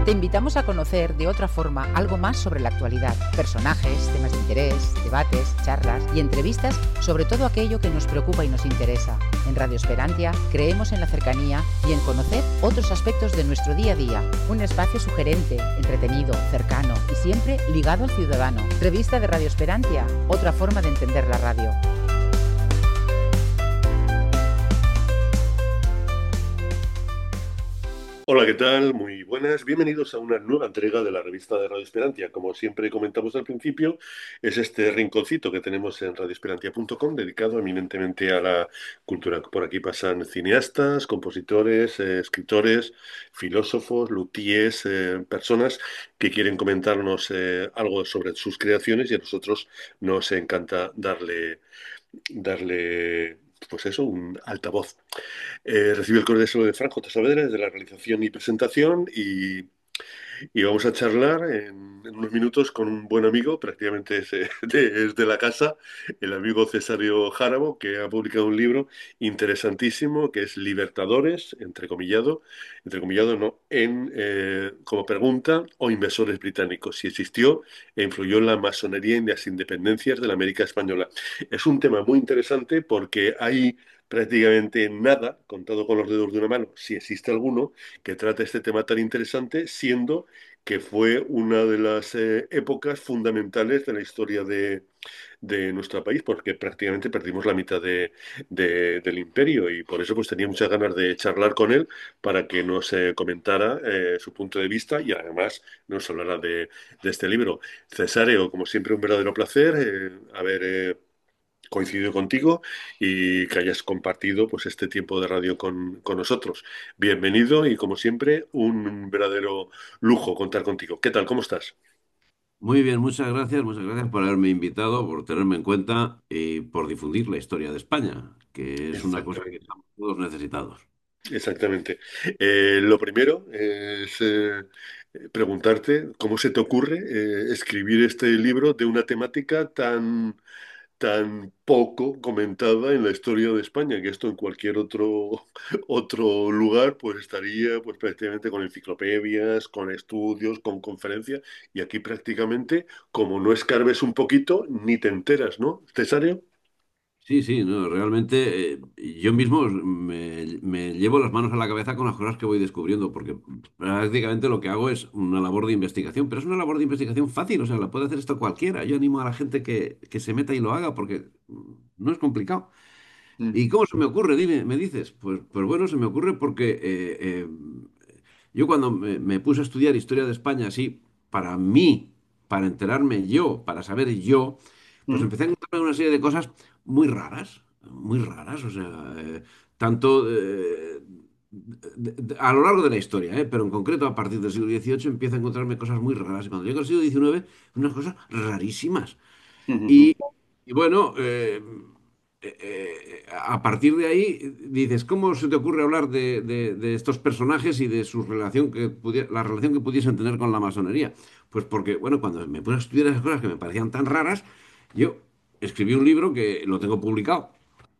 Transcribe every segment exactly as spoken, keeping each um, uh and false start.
Te invitamos a conocer de otra forma algo más sobre la actualidad, personajes, temas de interés, debates, charlas y entrevistas sobre todo aquello que nos preocupa y nos interesa. En Radio Esperantia creemos en la cercanía y en conocer otros aspectos de nuestro día a día. Un espacio sugerente, entretenido, cercano y siempre ligado al ciudadano. Revista de Radio Esperantia, otra forma de entender la radio. Hola, ¿qué tal? Muy buenas. Bienvenidos a una nueva entrega de la revista de Radio Esperantia. Como siempre comentamos al principio, es este rinconcito que tenemos en radio esperantia punto com dedicado eminentemente a la cultura. Por aquí pasan cineastas, compositores, eh, escritores, filósofos, luthiers, eh, personas que quieren comentarnos eh, algo sobre sus creaciones y a nosotros nos encanta darle, darle, pues eso, un altavoz. Eh, recibe el cordial saludo de Fran J. Saavedra desde la realización y presentación y, y vamos a charlar en, en unos minutos con un buen amigo, prácticamente es, eh, de, es de la casa, el amigo Cesario Járabo, que ha publicado un libro interesantísimo que es Libertadores, entrecomillado, entrecomillado no, en, eh, como pregunta, o inversores británicos, si existió e influyó en la masonería y en las independencias de la América española. Es un tema muy interesante porque hay prácticamente nada, contado con los dedos de una mano, si existe alguno, que trate este tema tan interesante, siendo que fue una de las eh, épocas fundamentales de la historia de, de nuestro país, porque prácticamente perdimos la mitad de, de- del imperio y por eso pues tenía muchas ganas de charlar con él para que nos eh, comentara eh, su punto de vista y además nos hablara de, de este libro. Cesáreo, como siempre, un verdadero placer eh, haber eh, coincidido contigo y que hayas compartido pues este tiempo de radio con, con nosotros. Bienvenido y como siempre un verdadero lujo contar contigo. ¿Qué tal? ¿Cómo estás? Muy bien, muchas gracias, muchas gracias por haberme invitado, por tenerme en cuenta y por difundir la historia de España, que es una cosa que Exactamente. estamos todos necesitados. Exactamente. Eh, lo primero es eh, preguntarte cómo se te ocurre eh, escribir este libro de una temática tan tan poco comentada en la historia de España, que esto en cualquier otro, otro lugar pues estaría pues prácticamente con enciclopedias, con estudios, con conferencias, y aquí prácticamente, como no escarbes un poquito, ni te enteras, ¿no, Cesario? Sí, sí, no, realmente eh, yo mismo me, me llevo las manos a la cabeza con las cosas que voy descubriendo, porque prácticamente lo que hago es una labor de investigación, pero es una labor de investigación fácil, o sea, la puede hacer esto cualquiera. Yo animo a la gente que, que se meta y lo haga, porque mm, no es complicado. Mm. ¿Y cómo se me ocurre? Dime, me dices. Pues, pues bueno, se me ocurre porque eh, eh, yo cuando me, me puse a estudiar historia de España, así, para mí, para enterarme yo, para saber yo, pues Mm. empecé a encontrarme una serie de cosas muy raras, muy raras, o sea, eh, tanto eh, de- de- a lo largo de la historia, eh, pero en concreto a partir del siglo dieciocho empiezo a encontrarme cosas muy raras. Y cuando llego al siglo diecinueve, unas cosas rarísimas. Mm. Y, y bueno, eh, eh, eh, a partir de ahí dices, ¿cómo se te ocurre hablar de, de- de estos personajes y de su relación que pudi- la relación que pudiesen tener con la masonería? Pues porque, bueno, cuando me puse a estudiar esas cosas que me parecían tan raras, yo escribí un libro que lo tengo publicado,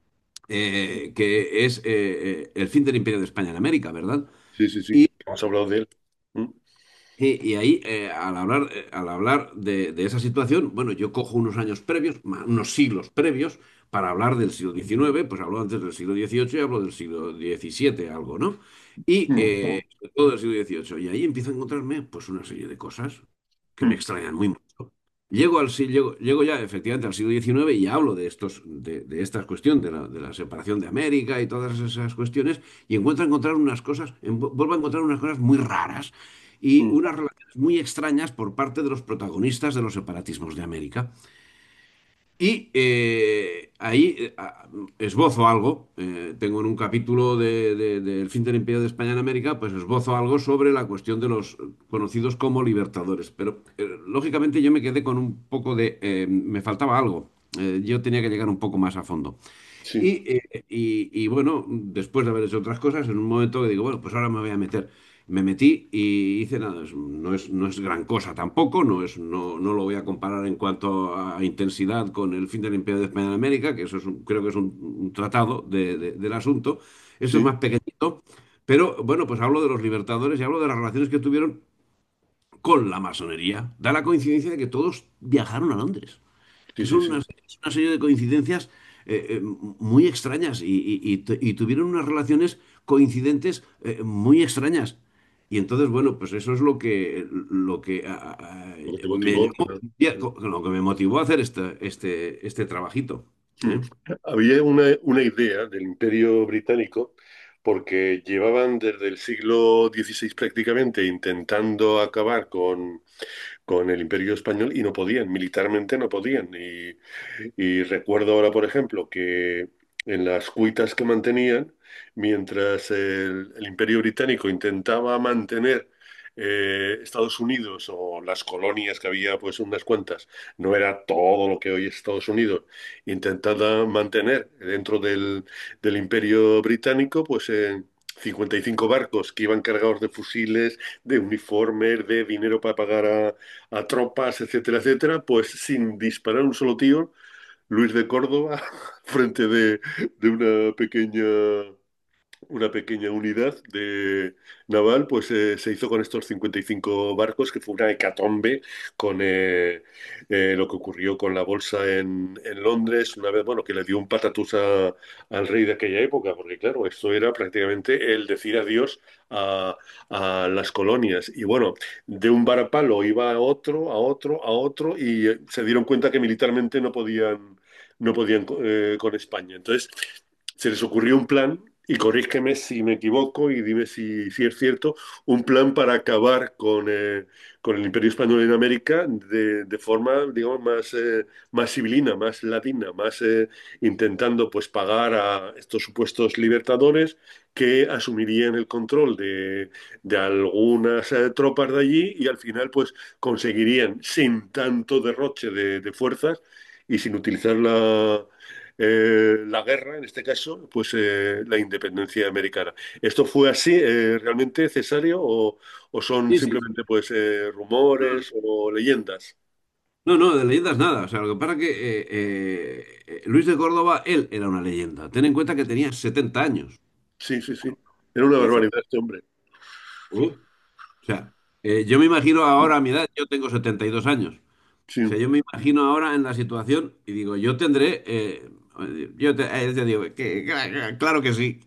eh, que es eh, eh, El fin del Imperio de España en América, ¿verdad? Sí, sí, sí, Y, hemos hablado de él. Mm. y- y ahí, eh, al hablar, eh, al hablar de, de esa situación, bueno, yo cojo unos años previos, ma- unos siglos previos, para hablar del siglo diecinueve, pues hablo antes del siglo dieciocho y hablo del siglo diecisiete, algo, ¿no? Y Mm. eh, sobre todo del siglo dieciocho. Y ahí empiezo a encontrarme, pues, una serie de cosas que me Mm. extrañan muy mucho. Llego, al, si- llego, llego ya efectivamente al siglo diecinueve y hablo de, estos, de, de esta cuestión, de la, de la separación de América y todas esas cuestiones, y encuentro a encontrar unas cosas, en- vuelvo a encontrar unas cosas muy raras y Mm. unas relaciones muy extrañas por parte de los protagonistas de los separatismos de América. Y eh, ahí eh, a- esbozo algo, eh, tengo en un capítulo de, de- del fin del Imperio de España en América, pues esbozo algo sobre la cuestión de los conocidos como libertadores. Pero eh, lógicamente yo me quedé con un poco de, eh, me faltaba algo. Eh, yo tenía que llegar un poco más a fondo. Sí. Y, eh, y- y bueno, después de haber hecho otras cosas, en un momento que digo, bueno, pues ahora me voy a meter. Me metí y hice nada, es- no es, no es gran cosa tampoco, no es, no, no lo voy a comparar en cuanto a intensidad con el fin del Imperio de España en América, que eso es un- creo que es un, un tratado de- de- del asunto. Eso es Sí. más pequeñito, pero bueno, pues hablo de los libertadores y hablo de las relaciones que tuvieron. con la masonería, da la coincidencia de que todos viajaron a Londres. Sí, Que sí, son sí. una, es una serie de coincidencias eh, eh, muy extrañas y, y- y tu- y tuvieron unas relaciones coincidentes eh, muy extrañas. Y entonces, bueno, pues eso es lo que, lo que ah, ah, Lo que te me motivó. llamó, lo que me motivó a hacer este, este, este trabajito. Mm. ¿Eh? Había una, una idea del Imperio Británico, porque llevaban desde el siglo dieciséis prácticamente intentando acabar con, con el Imperio Español y no podían, militarmente no podían. Y, y recuerdo ahora, por ejemplo, que en las cuitas que mantenían, mientras el, el Imperio Británico intentaba mantener eh, Estados Unidos o las colonias que había, pues unas cuantas, no era todo lo que hoy es Estados Unidos, intentaba mantener dentro del, del Imperio Británico, pues eh, cincuenta y cinco barcos que iban cargados de fusiles, de uniformes, de dinero para pagar a, a tropas, etcétera, etcétera, pues sin disparar un solo tío, Luis de Córdoba, frente de, de una pequeña una pequeña unidad de naval, pues eh, se hizo con estos cincuenta y cinco barcos, que fue una hecatombe con eh, eh, lo que ocurrió con la bolsa en, en Londres, una vez, bueno, que le dio un patatús a- al rey de aquella época, porque claro, esto era prácticamente el decir adiós a, a las colonias. Y bueno, de un varapalo iba a otro, a otro, a otro, y eh, se dieron cuenta que militarmente no podían, no podían eh, con España. Entonces, se les ocurrió un plan, y corrígeme si me equivoco y dime si, si es cierto, un plan para acabar con, eh, con el Imperio Español en América de, de forma, digamos, más, eh, más civilina, más latina, más eh, intentando pues pagar a estos supuestos libertadores que asumirían el control de, de algunas eh, tropas de allí y al final pues conseguirían sin tanto derroche de, de fuerzas y sin utilizar la eh, la guerra, en este caso, pues eh, la independencia americana. ¿Esto fue así eh, realmente, Cesario, o, o son Sí, sí, sí. simplemente pues eh, rumores o leyendas? No, no, de leyendas nada. O sea, lo que pasa es que eh, eh, eh, Luis de Córdoba, él era una leyenda. Ten en cuenta que tenía setenta años. Sí, sí, sí. Era una Hizo. barbaridad este hombre. ¿Eh? O sea, eh, yo me imagino ahora a mi edad, yo tengo setenta y dos años. Sí, O sea, yo me imagino ahora en la situación y digo, yo tendré, eh, yo te, eh, te digo, que, que- claro que sí.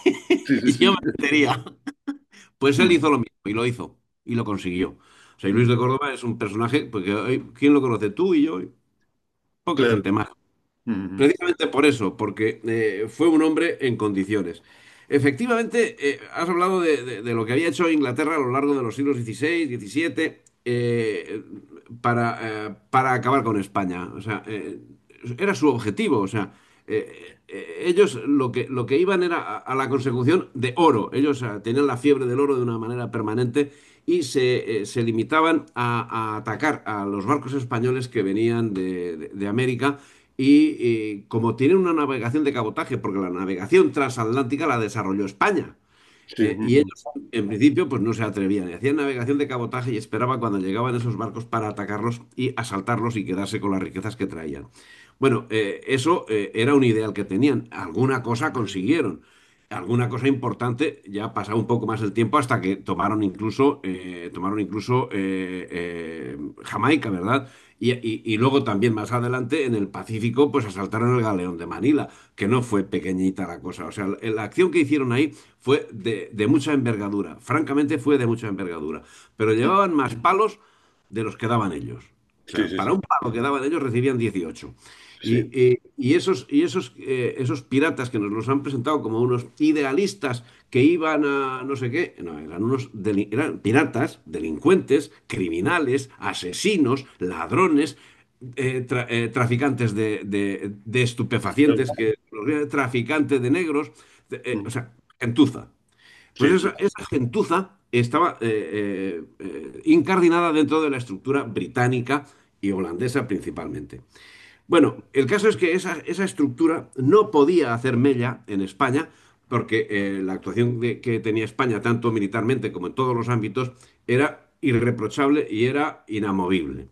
sí, sí, Y yo me sí. metería. Pues él hizo lo mismo y lo hizo y lo consiguió. O sea, y Luis de Córdoba es un personaje, porque hoy, ¿quién lo conoce? Tú y yo, y poca Claro. gente más. Ujú. Precisamente por eso, porque eh, fue un hombre en condiciones. Efectivamente, eh, has hablado de, de- de lo que había hecho Inglaterra a lo largo de los siglos dieciséis, diecisiete, eh, para, eh, para acabar con España. O sea, eh, era su objetivo. O sea, eh, eh, ellos lo que, lo que iban era a, a la consecución de oro. Ellos eh, tenían la fiebre del oro de una manera permanente y se, eh, se limitaban a, a atacar a los barcos españoles que venían de de- de América y eh, como tienen una navegación de cabotaje, porque la navegación transatlántica la desarrolló España, Sí, eh, y ujú. ellos en principio pues no se atrevían, y hacían navegación de cabotaje y esperaban cuando llegaban esos barcos para atacarlos y asaltarlos y quedarse con las riquezas que traían. Bueno, eh, eso eh, era un ideal que tenían, alguna cosa consiguieron. Alguna cosa importante, ya ha pasado un poco más el tiempo hasta que tomaron incluso, eh, tomaron incluso eh, eh, Jamaica, ¿verdad? Y, y- y luego también más adelante en el Pacífico, pues asaltaron el galeón de Manila, que no fue pequeñita la cosa. O sea, la, la acción que hicieron ahí fue de, de mucha envergadura. Francamente fue de mucha envergadura. Pero llevaban más palos de los que daban ellos. O Sí, sea, sí, para sí. un palo que daban ellos recibían dieciocho. Sí, Y, y- y esos, y esos, eh, esos piratas que nos los han presentado como unos idealistas que iban a no sé qué, no, eran unos deli- eran piratas, delincuentes, criminales, asesinos, ladrones, eh, tra- eh, traficantes de, de- de claro. estupefacientes, que, traficantes de negros, de- eh, o Ujú. sea, gentuza. Pues Sí, sí, esa, esa gentuza estaba eh, eh, eh, incardinada dentro de la estructura británica y holandesa principalmente. Bueno, el caso es que esa, esa estructura no podía hacer mella en España porque eh, la actuación de- que tenía España, tanto militarmente como en todos los ámbitos, era irreprochable y era inamovible.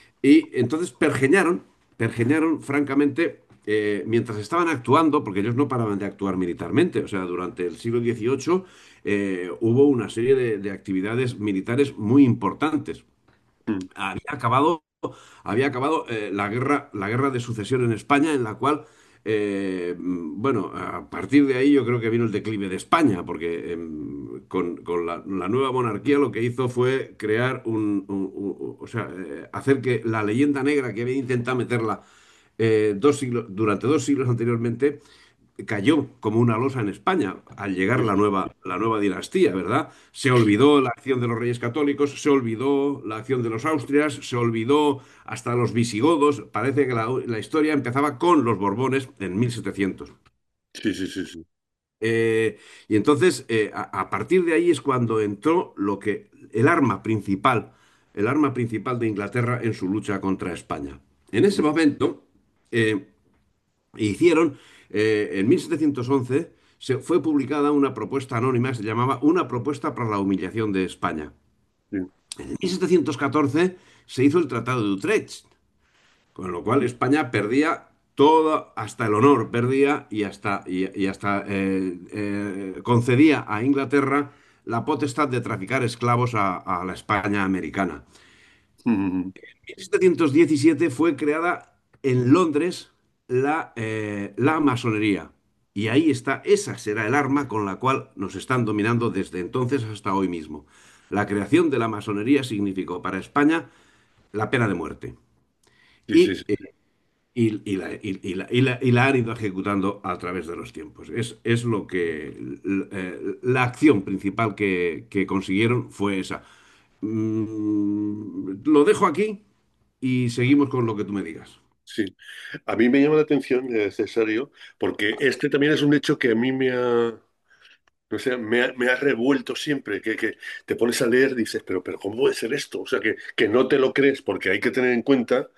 Y entonces pergeñaron, pergeñaron francamente, eh, mientras estaban actuando, porque ellos no paraban de actuar militarmente, o sea, durante el siglo dieciocho eh, hubo una serie de, de actividades militares muy importantes. mm, había acabado, había acabado eh, la guerra, la guerra de sucesión en España, en la cual, eh, mm, bueno, a partir de ahí yo creo que vino el declive de España, porque em, con, con la, la nueva monarquía lo que hizo fue crear un, un- un- o sea, eh, hacer que la leyenda negra que había intentado meterla eh, dos siglos, durante dos siglos anteriormente, cayó como una losa en España al llegar sí, la sí, nueva, la nueva dinastía, ¿verdad? Se olvidó la acción de los reyes católicos, se olvidó la acción de los Austrias, se olvidó hasta los visigodos. Parece que la, la historia empezaba con los Borbones en mil setecientos. sí, sí, sí, sí, Eh, y entonces, eh, a, a partir de ahí es cuando entró lo que el arma principal, el arma principal de Inglaterra en su lucha contra España. En ese mm, momento, eh, hicieron, eh, en mil setecientos once, se fue publicada una propuesta anónima, se llamaba Una propuesta para la humillación de España. sí, En mil setecientos catorce se hizo el Tratado de Utrecht, con lo cual España perdía todo, hasta el honor perdía y hasta, y, y hasta eh, eh, concedía a Inglaterra la potestad de traficar esclavos a, a la España americana. mm, En mil setecientos diecisiete fue creada en Londres la, eh, la masonería. Y ahí está, esa será el arma con la cual nos están dominando desde entonces hasta hoy mismo. La creación de la masonería significó para España la pena de muerte. sí, sí, Y, sí. eh, y- y la, y- y la- y la- y la han ido ejecutando a través de los tiempos. Es, es lo que l- eh, la acción principal que, que consiguieron fue esa. Mm, lo dejo aquí y seguimos con lo que tú me digas. Sí. A mí me llama la atención, eh, Cesario, porque este también es un hecho que a mí me ha, no sé, me ha, me ha revuelto siempre, que, que te pones a leer, dices, pero, pero ¿cómo puede ser esto? O sea, que, que no te lo crees, porque hay que tener en cuenta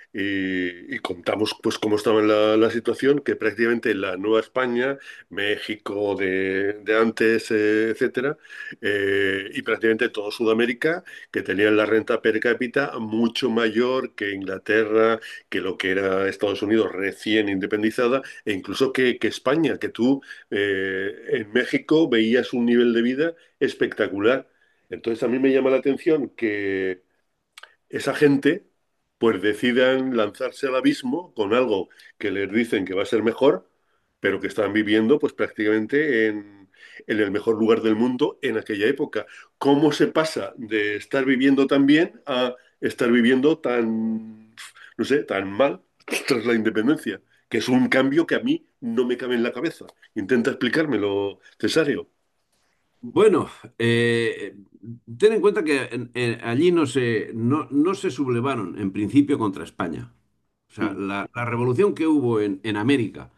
y, y contamos pues cómo estaba la, la situación, que prácticamente la Nueva España, México de, de antes, eh, etcétera, eh, y prácticamente todo Sudamérica, que tenían la renta per cápita mucho mayor que Inglaterra, que lo que era Estados Unidos recién independizada, e incluso que, que España, que tú eh, en México veías un nivel de vida espectacular. Entonces a mí me llama la atención que esa gente pues decidan lanzarse al abismo con algo que les dicen que va a ser mejor, pero que están viviendo pues prácticamente en, en el mejor lugar del mundo en aquella época. ¿Cómo se pasa de estar viviendo tan bien a estar viviendo tan, no sé, tan mal tras la independencia? Que es un cambio que a mí no me cabe en la cabeza. Intenta explicármelo, Cesario. Bueno, eh, ten en cuenta que en- en- allí no se, no, no se sublevaron en principio contra España. O sea, Mm, la, la revolución que hubo en, en América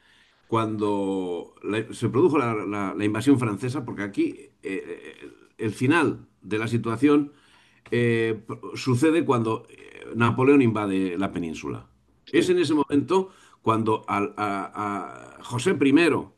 cuando la- se produjo la, la- la invasión francesa, porque aquí eh, el final de la situación eh, sucede cuando eh, Napoleón invade la península. Es sí, en ese momento cuando al- a, a José primero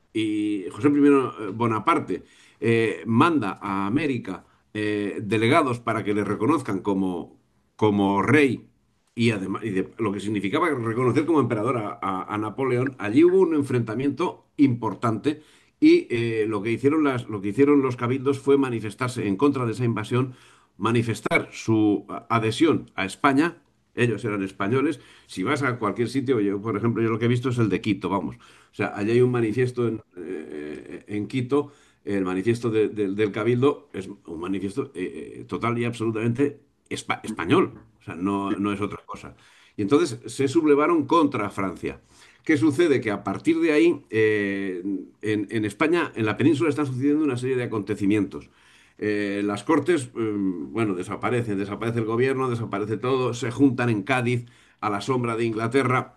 y José primero eh, Bonaparte eh, manda a América eh, delegados para que le reconozcan como, como rey y además y de- lo que significaba reconocer como emperador a, a- a Napoleón. Allí hubo un enfrentamiento importante y eh, lo que hicieron las, lo que hicieron los cabildos fue manifestarse en contra de esa invasión, manifestar su a- adhesión a España. Ellos eran españoles. Si vas a cualquier sitio, yo, por ejemplo, yo lo que he visto es el de Quito, vamos. O sea, allí hay un manifiesto en, eh, en Quito, el manifiesto de- de- del Cabildo es un manifiesto eh, eh, total y absolutamente espa- español, o sea, no, no es otra cosa. Y entonces se sublevaron contra Francia. ¿Qué sucede? Que a partir de ahí, eh, en, en España, en la península, están sucediendo una serie de acontecimientos. Eh, las cortes, eh, bueno, desaparecen, desaparece el gobierno, desaparece todo, se juntan en Cádiz a la sombra de Inglaterra,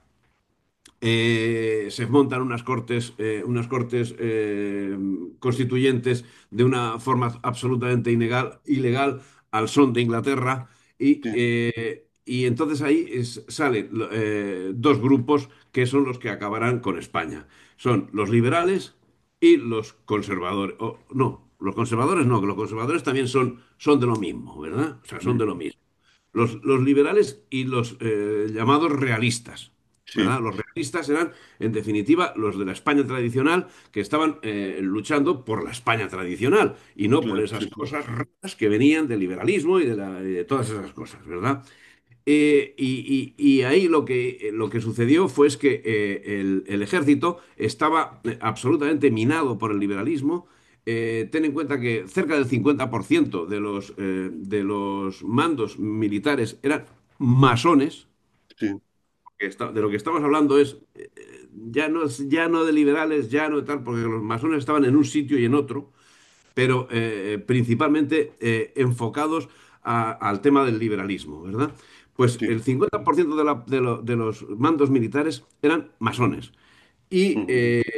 eh, se montan unas cortes, eh, unas cortes eh, constituyentes de una forma absolutamente ilegal, ilegal al son de Inglaterra y, sí. eh, y entonces ahí es- salen eh, dos grupos que son los que acabarán con España. Son los liberales y los conservadores. O, no, los conservadores no, que los conservadores también son, son de lo mismo, ¿verdad? O sea, son de lo Mm, mismo. Los, los liberales y los eh, llamados realistas. sí, ¿verdad? Los realistas eran, en definitiva, los de la España tradicional que estaban eh, luchando por la España tradicional y no por claro, esas sí, sí, cosas raras que venían del liberalismo y de, la- y de todas esas cosas, ¿verdad? Eh, y, y- y ahí lo que, lo que sucedió fue es que eh, el, el ejército estaba eh, absolutamente minado por el liberalismo. Eh, ten en cuenta que cerca del cincuenta por ciento de los, eh, de los mandos militares eran masones. sí, Que está- de lo que estamos hablando es eh, ya no, es- ya no de liberales, ya no de tal, porque los masones estaban en un sitio y en otro, pero eh, principalmente eh, enfocados a- al tema del liberalismo, ¿verdad? Pues sí, el cincuenta por ciento de, la- de lo- de los mandos militares eran masones. Y, ujú, eh,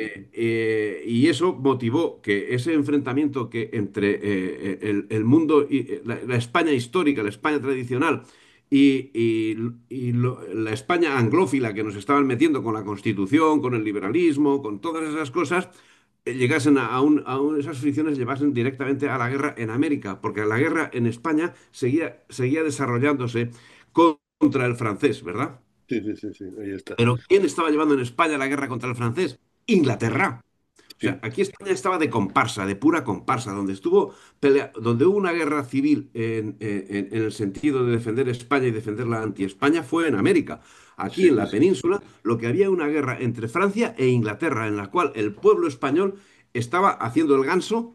eh, y eso motivó que ese enfrentamiento que entre eh, eh, el, el mundo, y, eh, la, la España histórica, la España tradicional y, y- y lo- la España anglófila que nos estaban metiendo con la Constitución, con el liberalismo, con todas esas cosas, eh, llegasen a, a un- a un- esas fricciones llevasen directamente a la guerra en América, porque la guerra en España seguía, seguía desarrollándose contra el francés, ¿verdad? sí, sí, sí, sí, ahí está, Pero ¿quién estaba llevando en España la guerra contra el francés? Inglaterra. O sea, sí, aquí España estaba de comparsa, de pura comparsa, donde estuvo pelea- donde hubo una guerra civil en, en- en el sentido de defender España y defender la anti-España fue en América. Aquí sí, en sí, la sí. península lo que había una guerra entre Francia e Inglaterra, en la cual el pueblo español estaba haciendo el ganso.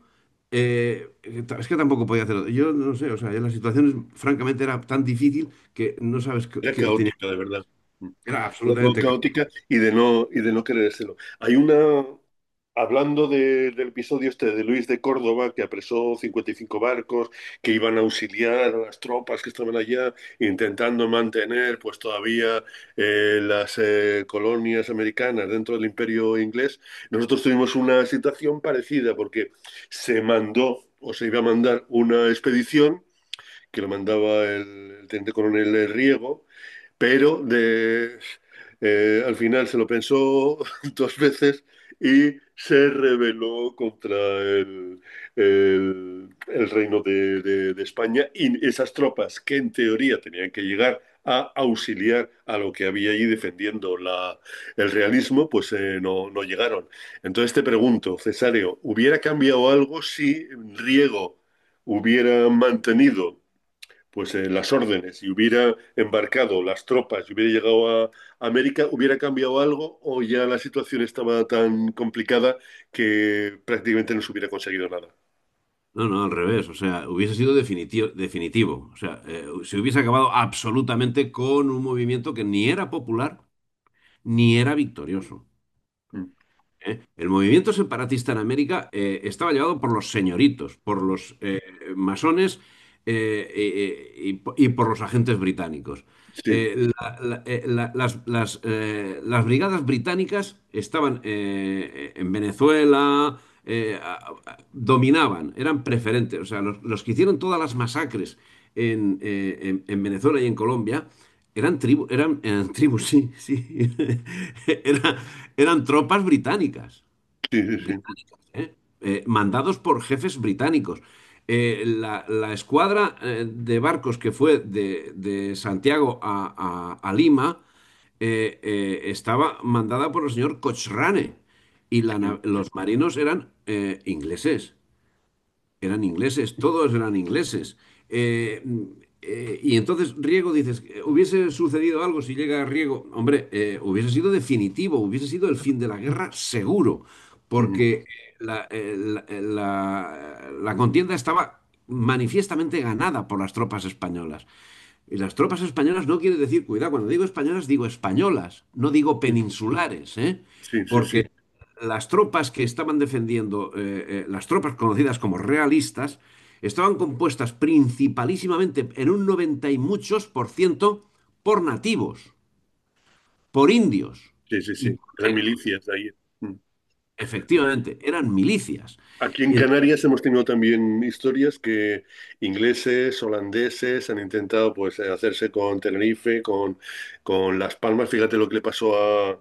eh, es que tampoco podía hacerlo. Yo no sé, o sea, ya la situación es- francamente era tan difícil que no sabes qué, Era qué tenía. caótica, de verdad. Mm. Era Era todo absolutamente. caótica y de no, y de no querérselo. Hay una, hablando de- del episodio este de Luis de Córdoba, que apresó cincuenta y cinco barcos que iban a auxiliar a las tropas que estaban allá, intentando mantener pues todavía eh, las eh, colonias americanas dentro del imperio inglés. Nosotros tuvimos una situación parecida porque se mandó o se iba a mandar una expedición que lo mandaba el, el teniente coronel Riego, pero de, eh, al final se lo pensó dos veces y se rebeló contra el, el- el reino de, de- de España y esas tropas que en teoría tenían que llegar a auxiliar a lo que había allí defendiendo la, el realismo, pues eh, no, no llegaron. Entonces te pregunto, Cesario, ¿hubiera cambiado algo si Riego hubiera mantenido pues eh, las órdenes y hubiera embarcado las tropas y hubiera llegado a América, ¿hubiera cambiado algo o ya la situación estaba tan complicada que prácticamente no se hubiera conseguido nada? No, no, al revés. O sea, hubiese sido definitivo, definitivo. O sea, eh, se hubiese acabado absolutamente con un movimiento que ni era popular ni era victorioso. Mm. ¿Eh? El movimiento separatista en América eh, estaba llevado por los señoritos, por los eh, masones eh, eh, y, po- y por los agentes británicos. Sí, Eh, la- la- eh, la- las, las, eh, las brigadas británicas estaban eh, en Venezuela, eh, a- a- dominaban, eran preferentes. O sea, los, los que hicieron todas las masacres en, eh, en- en Venezuela y en Colombia eran tribus, eran, eran tribus, sí, sí. Era- eran tropas británicas, sí, sí, sí, británicas, ¿eh? Eh, mandados por jefes británicos. Eh, la, la escuadra eh, de barcos que fue de, de Santiago a, a- a Lima eh, eh, estaba mandada por el señor Cochrane y la na- sí, los marinos eran eh, ingleses. Eran ingleses, todos eran ingleses. Eh, eh, y entonces Riego dices, ¿hubiese sucedido algo si llega Riego? Hombre, eh, hubiese sido definitivo, hubiese sido el fin de la guerra seguro, ujú, porque la, eh, la- eh, la- la contienda estaba manifiestamente ganada por las tropas españolas. Y las tropas españolas no quiere decir, cuidado, cuando digo españolas digo españolas, no digo sí, peninsulares, ¿eh? sí, sí, sí, Porque las tropas que estaban defendiendo, eh, eh, las tropas conocidas como realistas, estaban compuestas principalísimamente en un noventa y muchos por ciento por nativos, por indios sí, sí, y sí. por Eran negros. milicias de ahí. Mm. Efectivamente, eran milicias. Aquí en Y Canarias hemos tenido también historias que ingleses, holandeses han intentado pues eh, hacerse con Tenerife, con, con Las Palmas. Fíjate lo que le pasó a,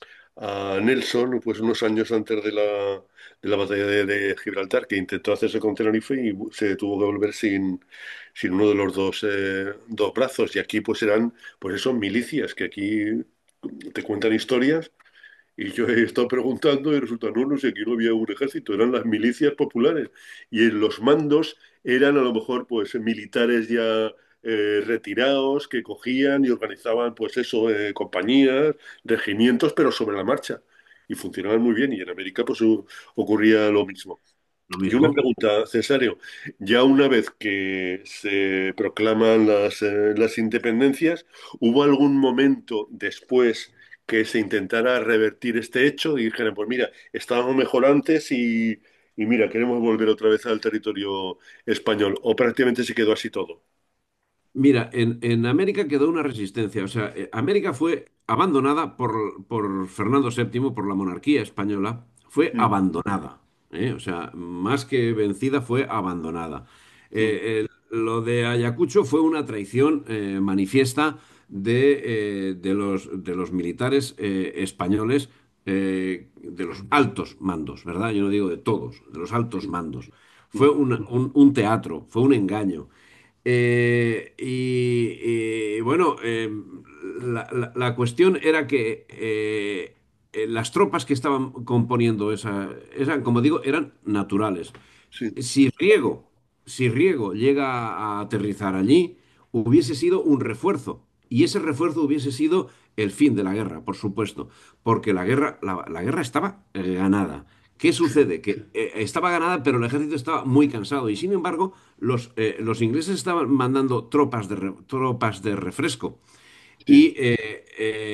a Nelson, pues unos años antes de la, de la batalla de, de Gibraltar, que intentó hacerse con Tenerife y se tuvo que volver sin, sin uno de los dos, eh, dos brazos. Y aquí pues eran, pues eso, milicias, que aquí te cuentan historias y yo he estado preguntando y resulta, no, no sé, aquí no había un ejército, eran las milicias populares y en los mandos eran a lo mejor pues militares ya eh, retirados que cogían y organizaban pues eso, eh, compañías, regimientos, pero sobre la marcha y funcionaban muy bien y en América pues u- ocurría lo mismo. Lo Y una mismo. pregunta, Cesario, ya una vez que se proclaman las, eh, las independencias, ¿hubo algún momento después que se intentara revertir este hecho y dijeran, pues mira, estábamos mejor antes y, y mira, queremos volver otra vez al territorio español? ¿O prácticamente se quedó así todo? Mira, en, en América quedó una resistencia. O sea, eh, América fue abandonada por, por Fernando séptimo, por la monarquía española. Fue Mm, abandonada. ¿Eh? O sea, más que vencida, fue abandonada. mm, Eh, el- lo de Ayacucho fue una traición eh, manifiesta de, eh, de los, de los militares eh, españoles, eh, de los altos mandos, ¿verdad? Yo no digo de todos, de los altos mandos. Fue mm, un, un un teatro, fue un engaño. Eh, y, y, bueno, eh, la, la- la cuestión era que eh, eh, las tropas que estaban componiendo esa, eran, como digo, eran naturales. sí, Si Riego, si Riego llega a aterrizar allí, hubiese sido un refuerzo. Y ese refuerzo hubiese sido el fin de la guerra, por supuesto, porque la guerra, la, la guerra estaba eh, ganada. ¿Qué sí, sucede? Que eh, estaba ganada, pero el ejército estaba muy cansado. Y sin embargo, los, eh, los ingleses estaban mandando tropas de, re- tropas de refresco. sí, Y eh,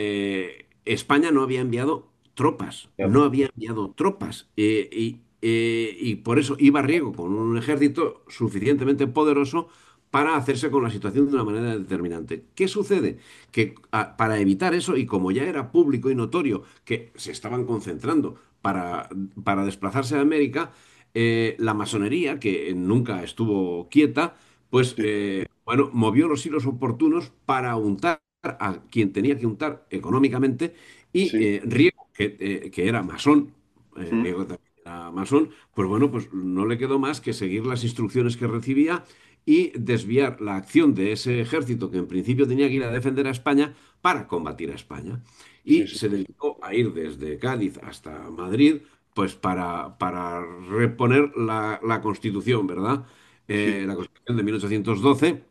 eh, España no había enviado tropas, claro, no había enviado tropas. Eh, y, eh, y por eso iba Riego con un ejército suficientemente poderoso para hacerse con la situación de una manera determinante. ¿Qué sucede? Que a- para evitar eso, y como ya era público y notorio que se estaban concentrando para, para desplazarse a América, eh, la masonería, que nunca estuvo quieta, pues sí, eh, bueno, movió los hilos oportunos para untar a quien tenía que untar económicamente y sí, eh, Riego, que, eh, que era masón, eh, mm, Riego también era masón, pues bueno, pues no le quedó más que seguir las instrucciones que recibía y desviar la acción de ese ejército que en principio tenía que ir a defender a España para combatir a España. sí, Y sí, se dedicó a ir desde Cádiz hasta Madrid, pues para, para reponer la, la Constitución, ¿verdad? sí, Eh, la Constitución de mil ochocientos doce,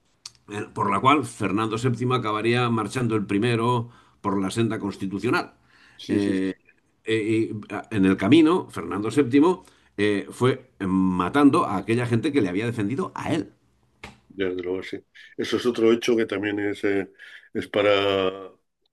eh, por la cual Fernando séptimo acabaría marchando el primero por la senda constitucional. sí, sí, Eh, eh, y a- en el camino, Fernando séptimo eh, fue matando a aquella gente que le había defendido a él. desde luego, sí. Eso es otro hecho que también es, eh, es para,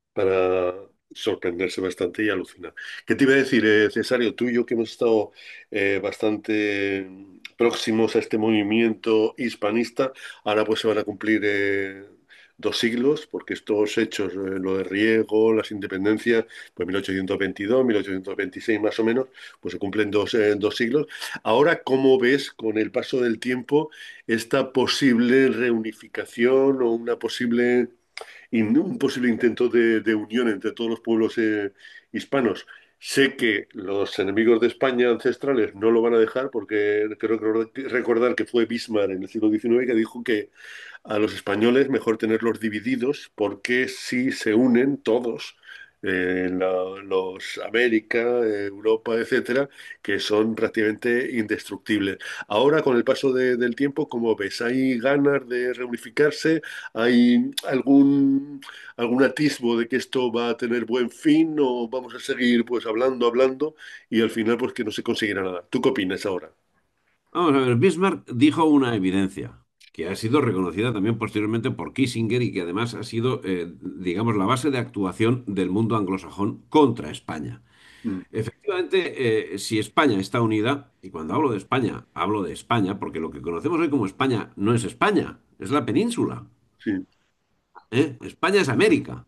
para sorprenderse bastante y alucinar. ¿Qué te iba a decir, eh, Cesario? Tú y yo que hemos estado eh, bastante próximos a este movimiento hispanista, ahora pues se van a cumplir eh, dos siglos, porque estos hechos, eh, lo de Riego, las independencias, pues mil ochocientos veintidós, mil ochocientos veintiséis más o menos, pues se cumplen dos, eh, dos siglos. Ahora, ¿cómo ves con el paso del tiempo esta posible reunificación o una posible, in- un posible intento de, de unión entre todos los pueblos eh, hispanos? Sé que los enemigos de España ancestrales no lo van a dejar porque creo que recordar que fue Bismarck en el siglo diecinueve que dijo que a los españoles mejor tenerlos divididos porque si se unen todos, eh, la- los América, eh, Europa, etcétera, que son prácticamente indestructibles. Ahora, con el paso de- del tiempo, ¿cómo ves? ¿Hay ganas de reunificarse? ¿Hay algún, algún atisbo de que esto va a tener buen fin o vamos a seguir pues hablando, hablando y al final pues que no se conseguirá nada? ¿Tú qué opinas ahora? Vamos a ver, Bismarck dijo una evidencia que ha sido reconocida también posteriormente por Kissinger y que además ha sido, eh, digamos, la base de actuación del mundo anglosajón contra España. Mm, Efectivamente, eh, si España está unida, y cuando hablo de España, hablo de España, porque lo que conocemos hoy como España no es España, es la península, sí, ¿eh? España es América.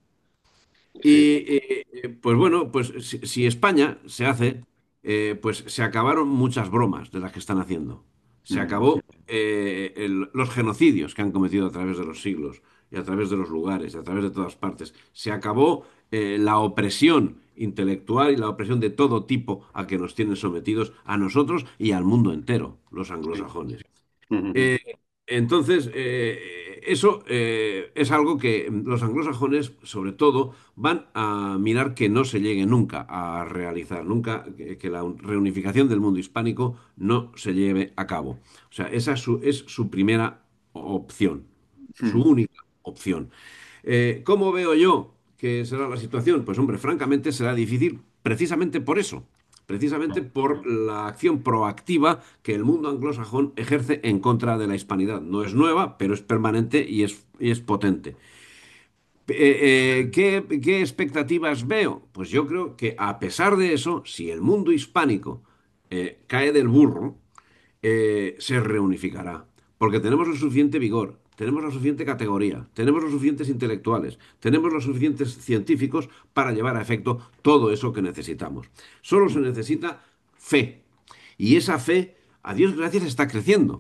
sí. Y eh, eh, pues bueno, pues si, si España se hace, eh, pues se acabaron muchas bromas de las que están haciendo. Se Mm, acabó eh, el- los genocidios que han cometido a través de los siglos y a través de los lugares y a través de todas partes. Se acabó eh, la opresión intelectual y la opresión de todo tipo a que nos tienen sometidos a nosotros y al mundo entero, los sí. anglosajones. Ujú, Eh, entonces, eh, eso eh, es algo que los anglosajones, sobre todo, van a mirar que no se llegue nunca a realizar, nunca que, que la reunificación del mundo hispánico no se lleve a cabo. O sea, esa es su, es su primera opción, su Mm. única opción. Eh, ¿cómo veo yo que será la situación? Pues hombre, francamente será difícil precisamente por eso, precisamente por la acción proactiva que el mundo anglosajón ejerce en contra de la hispanidad. No es nueva, pero es permanente y es, y es potente. Eh, eh, ¿qué, qué expectativas veo? Pues yo creo que a pesar de eso, si el mundo hispánico eh, cae del burro, eh, se reunificará. Porque tenemos el suficiente vigor, tenemos la suficiente categoría, tenemos los suficientes intelectuales, tenemos los suficientes científicos para llevar a efecto todo eso que necesitamos. Solo se necesita fe. Y esa fe, a Dios gracias, está creciendo.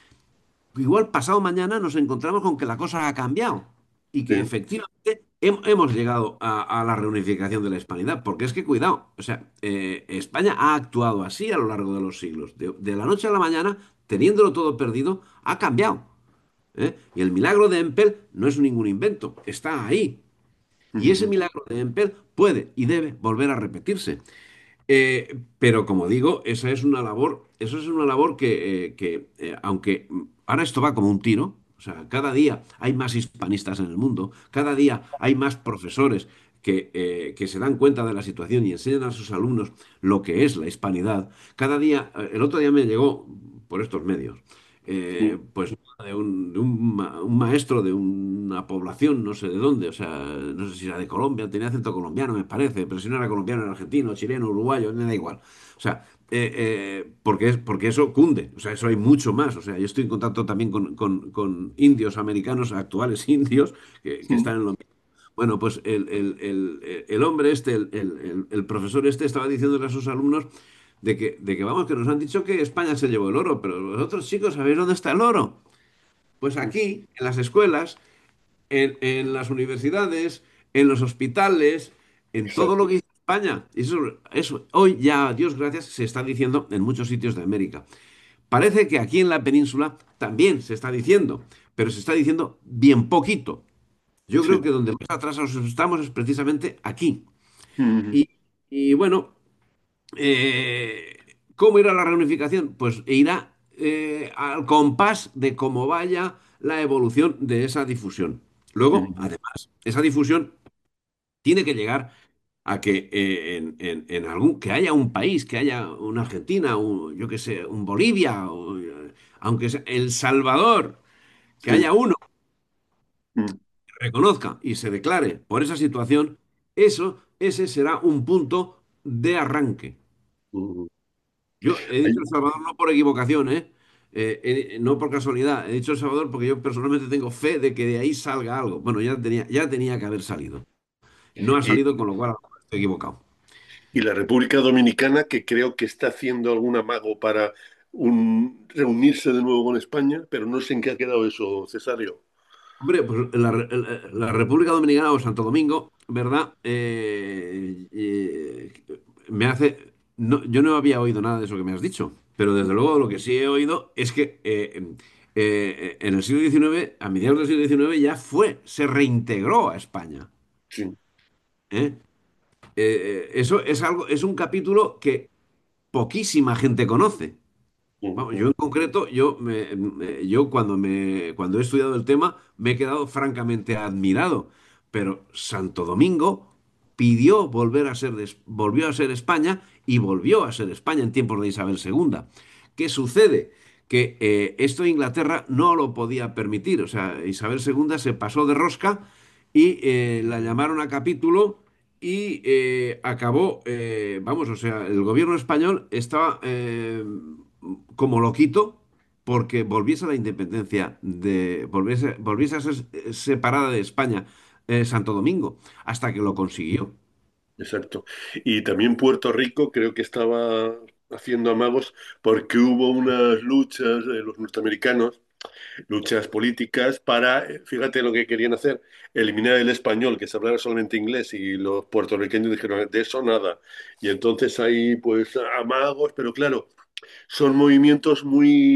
Igual pasado mañana nos encontramos con que la cosa ha cambiado y que Sí. efectivamente hem- hemos llegado a, a la reunificación de la hispanidad. Porque es que, cuidado, o sea, eh, España ha actuado así a lo largo de los siglos. De, de la noche a la mañana, teniéndolo todo perdido, ha cambiado. ¿Eh? Y el milagro de Empel no es ningún invento, está ahí. Y ese Ujú. milagro de Empel puede y debe volver a repetirse. Eh, pero como digo, esa es una labor, eso es una labor que, eh, que, eh, aunque mm, ahora esto va como un tiro, o sea, cada día hay más hispanistas en el mundo, cada día hay más profesores que, eh, que se dan cuenta de la situación y enseñan a sus alumnos lo que es la hispanidad. Cada día, eh, el otro día me llegó por estos medios, eh, Sí. pues de un, de un ma- un maestro de una población, no sé de dónde, o sea, no sé si era de Colombia, tenía acento colombiano, me parece, pero si no era colombiano, era argentino, chileno, uruguayo, me da igual. O sea, eh, eh, porque, es, porque eso cunde, o sea, eso hay mucho más. O sea, yo estoy en contacto también con, con- con indios americanos, actuales indios, que, que Mm. están en lo mismo. Bueno, pues el, el- el- el hombre este, el, el- el- el profesor este, estaba diciéndole a sus alumnos de que, de que, vamos, que nos han dicho que España se llevó el oro, pero vosotros, chicos, ¿sabéis dónde está el oro? Pues Mm. aquí, en las escuelas, en, en las universidades, en los hospitales, en todo lo Exacto. que hizo España. Y eso, eso hoy ya, a Dios gracias, se está diciendo en muchos sitios de América. Parece que aquí en la península también se está diciendo, pero se está diciendo bien poquito. Yo creo Sí. que donde más atrasados estamos es precisamente aquí. Ujú. Y, y bueno, eh, ¿cómo irá la reunificación? Pues irá eh, al compás de cómo vaya la evolución de esa difusión. Luego, Ujú. además, esa difusión tiene que llegar a que eh, en, en- en algún que haya un país, que haya una Argentina, un- yo qué sé, un Bolivia, o, eh, aunque sea El Salvador, que Sí. haya uno Mm. que reconozca y se declare por esa situación, eso, ese será un punto de arranque. Ujú. Yo he dicho Ay, El Salvador no por equivocación, ¿eh? Eh, eh, no por casualidad. He dicho El Salvador porque yo personalmente tengo fe de que de ahí salga algo. Bueno, ya tenía, ya tenía que haber salido. No ha y, salido, con lo cual a lo mejor estoy equivocado. y la República Dominicana, que creo que está haciendo algún amago para un- reunirse de nuevo con España, pero no sé en qué ha quedado eso, Cesario. Hombre, pues la, Re- la República Dominicana o Santo Domingo, ¿verdad? Eh, eh, me hace. No, yo no había oído nada de eso que me has dicho, pero desde luego lo que sí he oído es que eh, eh, en el siglo diecinueve, a mediados del siglo diecinueve, ya fue, se reintegró a España. Sí. ¿Eh? Eh, eh, eso es algo, es un capítulo que poquísima gente conoce. Vamos, Ujú. yo en concreto, yo, me- me- yo cuando, me, cuando he estudiado el tema me he quedado francamente admirado, pero Santo Domingo pidió volver a ser, des- volvió a ser España y volvió a ser España en tiempos de Isabel segunda. ¿Qué sucede? Que eh, esto Inglaterra no lo podía permitir, o sea, Isabel segunda se pasó de rosca y eh, la llamaron a capítulo y eh, acabó, eh, vamos, o sea, el gobierno español estaba eh, como loquito porque volviese a la independencia de, volviese, volviese a ser eh, separada de España, eh, Santo Domingo, hasta que lo consiguió. Exacto. Y también Puerto Rico creo que estaba haciendo amagos porque hubo unas luchas de los norteamericanos, luchas políticas para, eh, fíjate lo que querían hacer, eliminar el español, que se hablara solamente inglés, y los puertorriqueños dijeron, de eso nada. Y entonces hay pues amagos, pero claro, son movimientos muy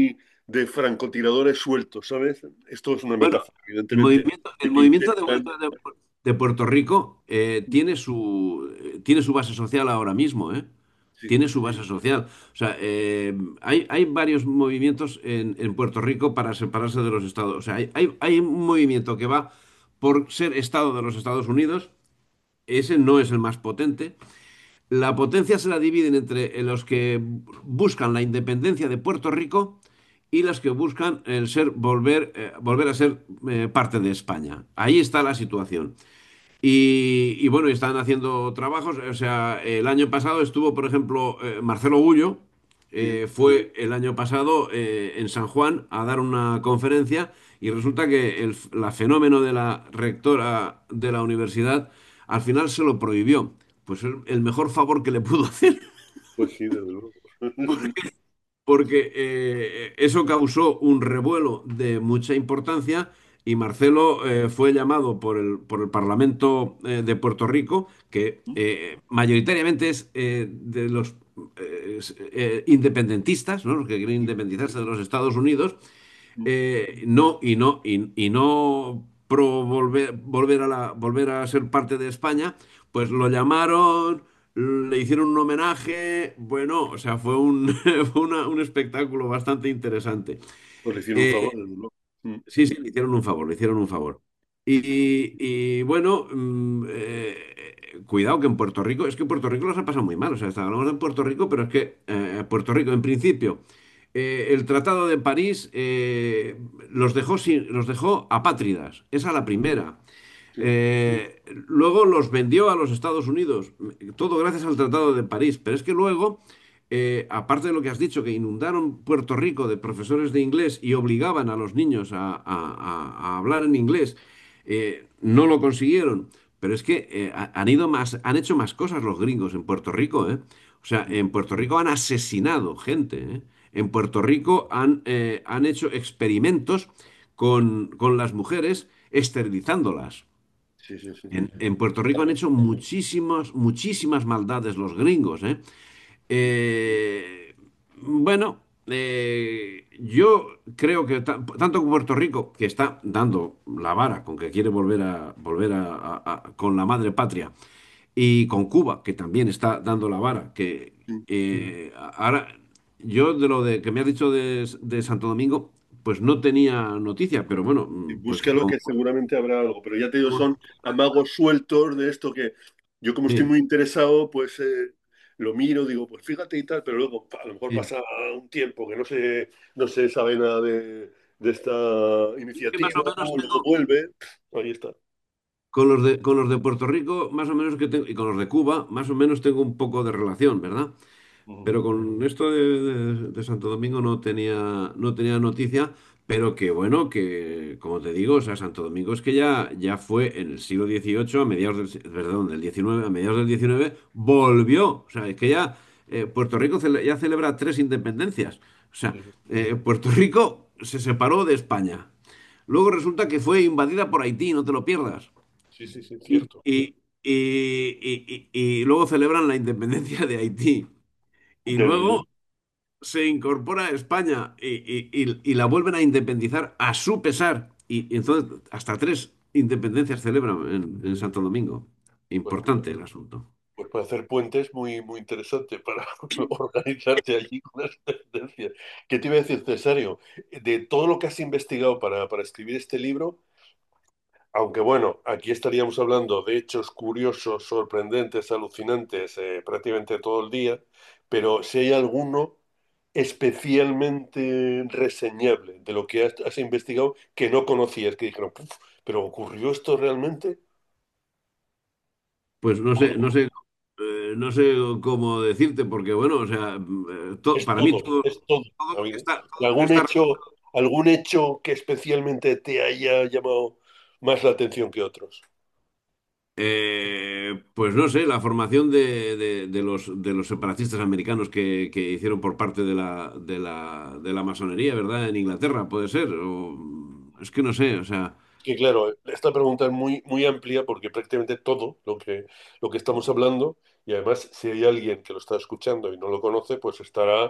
de francotiradores sueltos, ¿sabes? Esto es una Bueno, metáfora, el evidentemente, movimiento, el de que movimiento de intentan... vuelta de, de Puerto Rico eh, tiene su, eh, tiene su base social ahora mismo, ¿eh? Sí, Tiene su base social. O sea, eh, hay, hay varios movimientos en, en Puerto Rico para separarse de los Estados. O sea, hay, hay, hay un movimiento que va por ser Estado de los Estados Unidos. Ese no es el más potente. La potencia se la dividen entre los que buscan la independencia de Puerto Rico y los que buscan el ser, volver, eh, volver a ser eh, parte de España. Ahí está la situación. Y, y bueno, están haciendo trabajos. O sea, el año pasado estuvo, por ejemplo, eh, Marcelo Gullo, sí, eh, fue el año pasado eh, en San Juan a dar una conferencia y resulta que el la fenómeno de la rectora de la universidad al final se lo prohibió. Pues el, el mejor favor que le pudo hacer, pues sí, desde luego. porque eh, eso causó un revuelo de mucha importancia y Marcelo eh, fue llamado por el, por el Parlamento eh, de Puerto Rico, que eh, mayoritariamente es eh, de los eh, es, eh, independentistas, ¿no? Los que quieren independizarse de los Estados Unidos, eh, no, y no, y, y no pro volver, volver a la, volver a ser parte de España, pues lo llamaron, le hicieron un homenaje, bueno, o sea, fue un, fue una- un espectáculo bastante interesante. Pues le hicieron un favor, Eh, desde luego. Mm. sí, sí, le hicieron un favor, le hicieron un favor. Y, y, bueno, mm, eh, cuidado que en Puerto Rico, es que en Puerto Rico los ha pasado muy mal, o sea, hablamos de Puerto Rico, pero es que eh, Puerto Rico, en principio, eh, el Tratado de París eh, los dejó, sin- los dejó apátridas, esa la primera. Sí, Eh, luego los vendió a los Estados Unidos, todo gracias al Tratado de París. Pero es que luego, eh, aparte de lo que has dicho, que inundaron Puerto Rico de profesores de inglés y obligaban a los niños a, a- a- a hablar en inglés, eh, no lo consiguieron. Pero es que eh, ha- han ido más, han hecho más cosas los gringos en Puerto Rico, ¿eh? O sea, en Puerto Rico han asesinado gente, ¿eh? En Puerto Rico han, eh, han hecho experimentos con, con las mujeres esterilizándolas. sí, sí, sí. En, en Puerto Rico han hecho muchísimas, muchísimas maldades los gringos, ¿eh? Eh, bueno, eh, yo creo que ta- tanto que Puerto Rico, que está dando la vara con que quiere volver a volver a, a- a- con la madre patria, y con Cuba, que también está dando la vara, que Mm. eh, ahora yo de lo de que me has dicho de, de Santo Domingo, pues no tenía noticia, pero bueno, Y mm, pues búscalo con- que seguramente habrá algo, pero ya te digo, con- son amagos sueltos de esto que yo como estoy sí, muy interesado, pues eh, lo miro, digo, pues fíjate y tal, pero luego pa, a lo mejor sí. pasa un tiempo que no se, no se sabe nada de, de esta Que más iniciativa, o menos luego tengo, vuelve, ahí está. con los de, con los de Puerto Rico, más o menos que tengo, y con los de Cuba, más o menos tengo un poco de relación, ¿verdad? Ujú. Pero con esto de, de- de Santo Domingo no tenía, no tenía noticia, pero que bueno, que como te digo, o sea, Santo Domingo es que ya, ya fue en el siglo dieciocho, a mediados del, si- perdón, del diecinueve, a mediados del diecinueve, volvió. O sea, es que ya eh, Puerto Rico cele- ya celebra tres independencias. O sea, Sí, eh, Puerto Rico se separó de España. Luego resulta que fue invadida por Haití, no te lo pierdas. sí, sí, sí, Y, cierto. y, y, y- y- y luego celebran la independencia de Haití. Y Desde luego. luego se incorpora a España y, y- y- y la vuelven a independizar a su pesar. Y, y entonces hasta tres independencias celebran en, en Santo Domingo. Pues mira, Importante el asunto. pues para hacer puentes muy, muy interesante para organizarte allí con las tendencias. ¿Qué te iba a decir, Cesario? De todo lo que has investigado para, para escribir este libro, aunque bueno, aquí estaríamos hablando de hechos curiosos, sorprendentes, alucinantes, eh, prácticamente todo el día, pero si hay alguno especialmente reseñable de lo que has, has investigado que no conocías, que dijeron, "Puf, pero ¿ocurrió esto realmente?" Pues no sé, no Bueno, sé, eh, no sé cómo decirte, porque bueno, o sea, eh, to- es para mí todo, todo, es todo. todo lo que ¿Sabes? está, ¿Y todo lo que algún está hecho, algún hecho que especialmente te haya llamado más la atención que otros? Eh, pues no sé, la formación de, de- de los, de los separatistas americanos que, que hicieron por parte de la, de la, de la masonería, ¿verdad? En Inglaterra, puede ser. O, es que no sé, o sea, Que claro, esta pregunta es muy, muy amplia porque prácticamente todo lo que, lo que estamos hablando, y además si hay alguien que lo está escuchando y no lo conoce, pues estará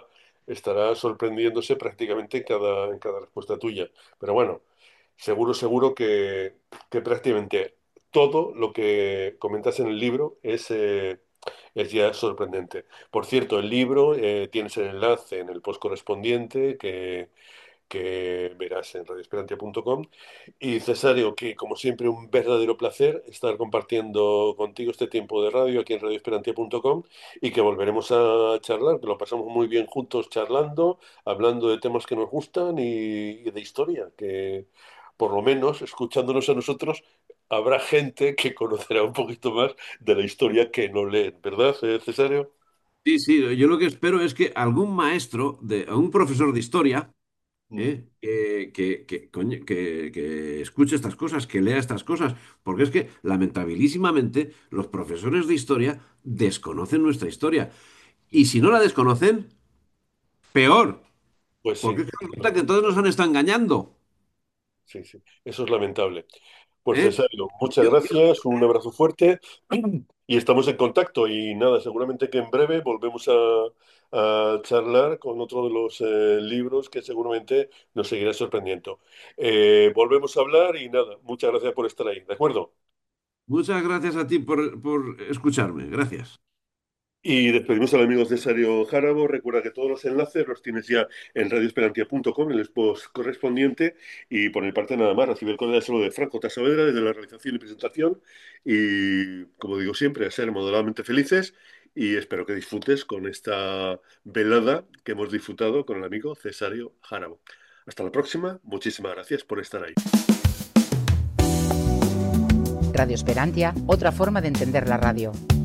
estará sorprendiéndose prácticamente en cada, en cada respuesta tuya. Pero bueno, seguro, seguro que, que prácticamente todo lo que comentas en el libro es, eh, es ya sorprendente. Por cierto, el libro, eh, tienes el enlace en el post correspondiente que que verás en radioesperantia punto com. Y Cesario, que como siempre un verdadero placer estar compartiendo contigo este tiempo de radio aquí en radioesperantia punto com y que volveremos a charlar, que lo pasamos muy bien juntos charlando, hablando de temas que nos gustan y, y de historia, que por lo menos escuchándonos a nosotros habrá gente que conocerá un poquito más de la historia que no leen, ¿verdad, eh, Cesario? Sí, sí, yo lo que espero es que algún maestro, de, algún profesor de historia, Mm. ¿eh? que, que, que, coño, que- que escuche estas cosas, que lea estas cosas, porque es que lamentabilísimamente los profesores de historia desconocen nuestra historia. Y si no la desconocen, peor, Pues sí, porque es que resulta que entonces nos han estado engañando. sí, sí, eso es lamentable. Pues ¿Eh? Cesario, muchas Yo- gracias, un abrazo fuerte y estamos en contacto. Y nada, seguramente que en breve volvemos a, a charlar con otro de los eh, libros que seguramente nos seguirá sorprendiendo. Eh, volvemos a hablar y nada, muchas gracias por estar ahí, ¿de acuerdo? Muchas gracias a ti por, por escucharme. Gracias. Y despedimos al amigo Cesario Jarabo. Recuerda que todos los enlaces los tienes ya en radioesperantia punto com, en el post correspondiente. Y por mi parte nada más, recibe el código de saludo de Franco Tassavedra desde la realización y presentación. Y como digo siempre, a ser moderadamente felices. Y espero que disfrutes con esta velada que hemos disfrutado con el amigo Cesario Jarabo. Hasta la próxima. Muchísimas gracias por estar ahí. Radio Esperantia, otra forma de entender la radio.